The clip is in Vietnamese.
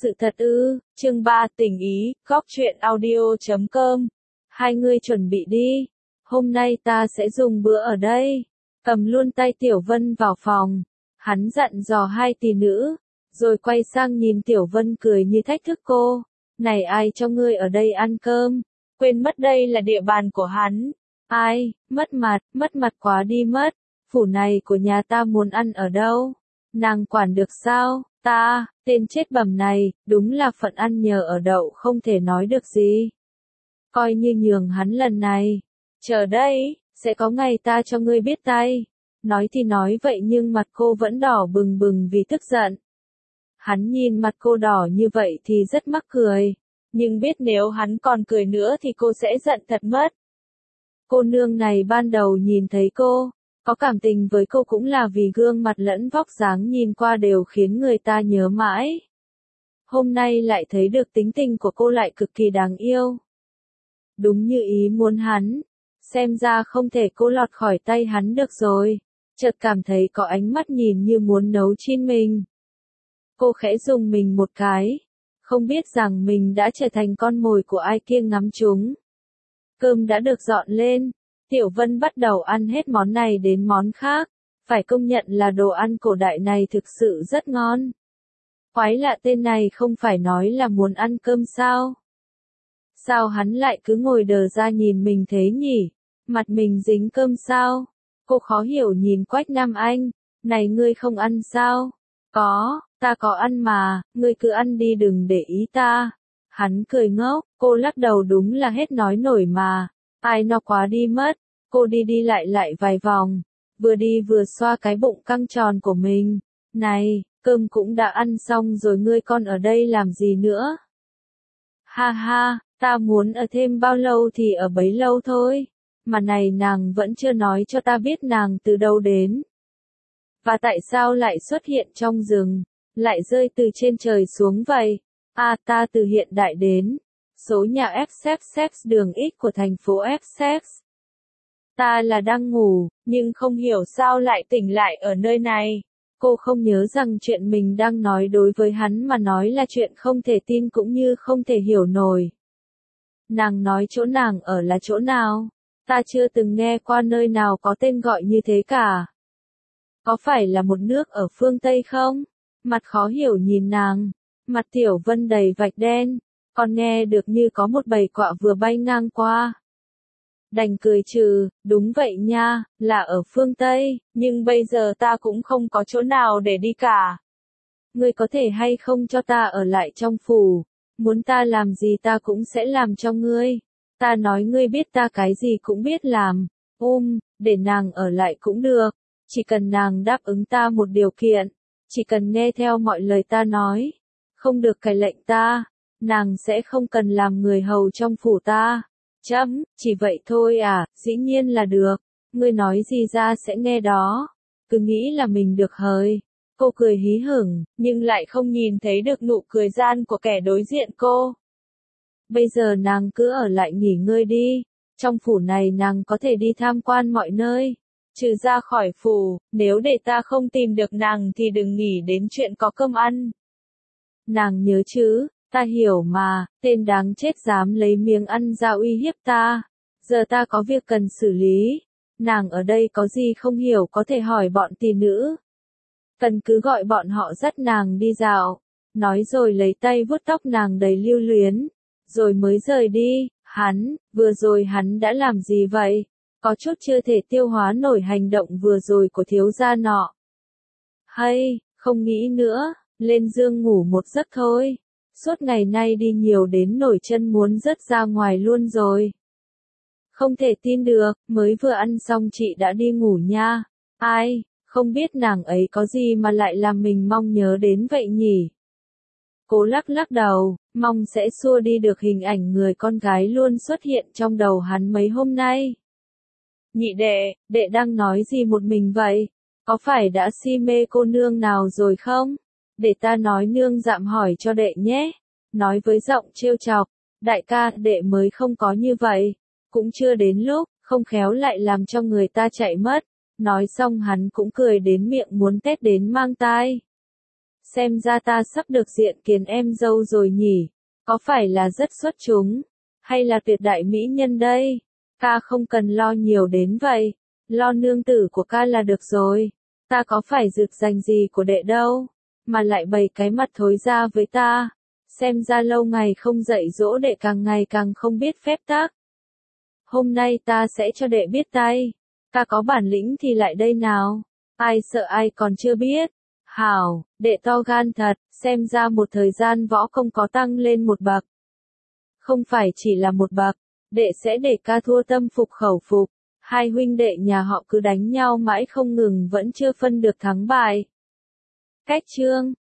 sự thật ư? Chương 3 tình ý, góc truyện audio.com. Hai người chuẩn bị đi. Hôm nay ta sẽ dùng bữa ở đây. Cầm luôn tay Tiểu Vân vào phòng. Hắn dặn dò hai tỷ nữ. Rồi quay sang nhìn Tiểu Vân cười như thách thức cô. Này ai cho ngươi ở đây ăn cơm? Quên mất đây là địa bàn của hắn. Ai, mất mặt quá đi mất. Phủ này của nhà ta muốn ăn ở đâu? Nàng quản được sao? Ta, tên chết bầm này, đúng là phận ăn nhờ ở đậu không thể nói được gì. Coi như nhường hắn lần này. Chờ đây, sẽ có ngày ta cho ngươi biết tay. Nói thì nói vậy nhưng mặt cô vẫn đỏ bừng bừng vì tức giận. Hắn nhìn mặt cô đỏ như vậy thì rất mắc cười. Nhưng biết nếu hắn còn cười nữa thì cô sẽ giận thật mất. Cô nương này ban đầu nhìn thấy cô, có cảm tình với cô cũng là vì gương mặt lẫn vóc dáng nhìn qua đều khiến người ta nhớ mãi. Hôm nay lại thấy được tính tình của cô lại cực kỳ đáng yêu. Đúng như ý muốn hắn, xem ra không thể cô lọt khỏi tay hắn được rồi. Chợt cảm thấy có ánh mắt nhìn như muốn nấu chín mình. Cô khẽ rùng mình một cái, không biết rằng mình đã trở thành con mồi của ai kia ngắm chúng. Cơm đã được dọn lên. Tiểu Vân bắt đầu ăn hết món này đến món khác, phải công nhận là đồ ăn cổ đại này thực sự rất ngon. Quái lạ tên này không phải nói là muốn ăn cơm sao? Sao hắn lại cứ ngồi đờ ra nhìn mình thế nhỉ? Mặt mình dính cơm sao? Cô khó hiểu nhìn Quách Nam Anh, này ngươi không ăn sao? Có, ta có ăn mà, ngươi cứ ăn đi đừng để ý ta. Hắn cười ngốc, cô lắc đầu đúng là hết nói nổi mà. Ai no quá đi mất, cô đi lại vài vòng, vừa đi vừa xoa cái bụng căng tròn của mình. Này, cơm cũng đã ăn xong rồi ngươi còn ở đây làm gì nữa? Ha ha, ta muốn ở thêm bao lâu thì ở bấy lâu thôi. Mà này nàng vẫn chưa nói cho ta biết nàng từ đâu đến. Và tại sao lại xuất hiện trong rừng, lại rơi từ trên trời xuống vậy? À ta từ hiện đại đến. Số nhà XXX đường X của thành phố XX. Ta là đang ngủ, nhưng không hiểu sao lại tỉnh lại ở nơi này. Cô không nhớ rằng chuyện mình đang nói đối với hắn mà nói là chuyện không thể tin cũng như không thể hiểu nổi. Nàng nói chỗ nàng ở là chỗ nào? Ta chưa từng nghe qua nơi nào có tên gọi như thế cả. Có phải là một nước ở phương Tây không? Mặt khó hiểu nhìn nàng. Mặt Tiểu Vân đầy vạch đen. Còn nghe được như có một bầy quạ vừa bay ngang qua. Đành cười trừ, đúng vậy nha, là ở phương Tây, nhưng bây giờ ta cũng không có chỗ nào để đi cả. Ngươi có thể hay không cho ta ở lại trong phủ, muốn ta làm gì ta cũng sẽ làm cho ngươi. Ta nói ngươi biết ta cái gì cũng biết làm, để nàng ở lại cũng được, chỉ cần nàng đáp ứng ta một điều kiện, chỉ cần nghe theo mọi lời ta nói, không được cãi lệnh ta. Nàng sẽ không cần làm người hầu trong phủ ta. Chỉ vậy thôi à, dĩ nhiên là được. Ngươi nói gì ra sẽ nghe đó. Cứ nghĩ là mình được hời. Cô cười hí hửng, nhưng lại không nhìn thấy được nụ cười gian của kẻ đối diện cô. Bây giờ nàng cứ ở lại nghỉ ngơi đi. Trong phủ này nàng có thể đi tham quan mọi nơi. Trừ ra khỏi phủ, nếu để ta không tìm được nàng thì đừng nghĩ đến chuyện có cơm ăn. Nàng nhớ chứ? Ta hiểu mà, tên đáng chết dám lấy miếng ăn ra uy hiếp ta. Giờ ta có việc cần xử lý. Nàng ở đây có gì không hiểu có thể hỏi bọn tỷ nữ. Cần cứ gọi bọn họ dắt nàng đi dạo. Nói rồi lấy tay vuốt tóc nàng đầy lưu luyến. Rồi mới rời đi. Vừa rồi hắn đã làm gì vậy? Có chút chưa thể tiêu hóa nổi hành động vừa rồi của thiếu gia nọ. Hay, không nghĩ nữa, lên giường ngủ một giấc thôi. Suốt ngày nay đi nhiều đến nổi chân muốn rớt ra ngoài luôn rồi. Không thể tin được, mới vừa ăn xong chị đã đi ngủ nha. Ai, không biết nàng ấy có gì mà lại làm mình mong nhớ đến vậy nhỉ? Cô lắc đầu, mong sẽ xua đi được hình ảnh người con gái luôn xuất hiện trong đầu hắn mấy hôm nay. Nhị đệ đang nói gì một mình vậy? Có phải đã si mê cô nương nào rồi không? Để ta nói nương dạm hỏi cho đệ nhé. Nói với giọng trêu chọc, đại ca, đệ mới không có như vậy. Cũng chưa đến lúc, không khéo lại làm cho người ta chạy mất. Nói xong hắn cũng cười đến miệng muốn tét đến mang tai. xem ra ta sắp được diện kiến em dâu rồi nhỉ, có phải là rất xuất chúng, hay là tuyệt đại mỹ nhân đây, ca không cần lo nhiều đến vậy, lo nương tử của ca là được rồi, ta có phải rực rành gì của đệ đâu, mà lại bày cái mặt thối ra với ta, xem ra lâu ngày không dạy dỗ đệ càng ngày càng không biết phép tắc. Hôm nay ta sẽ cho đệ biết tay, ta có bản lĩnh thì lại đây nào, ai sợ ai còn chưa biết. Hảo, đệ to gan thật, xem ra một thời gian võ công có tăng lên một bậc. Không phải chỉ là một bậc, đệ sẽ để ca thua tâm phục khẩu phục, hai huynh đệ nhà họ cứ đánh nhau mãi không ngừng vẫn chưa phân được thắng bại. Cách chương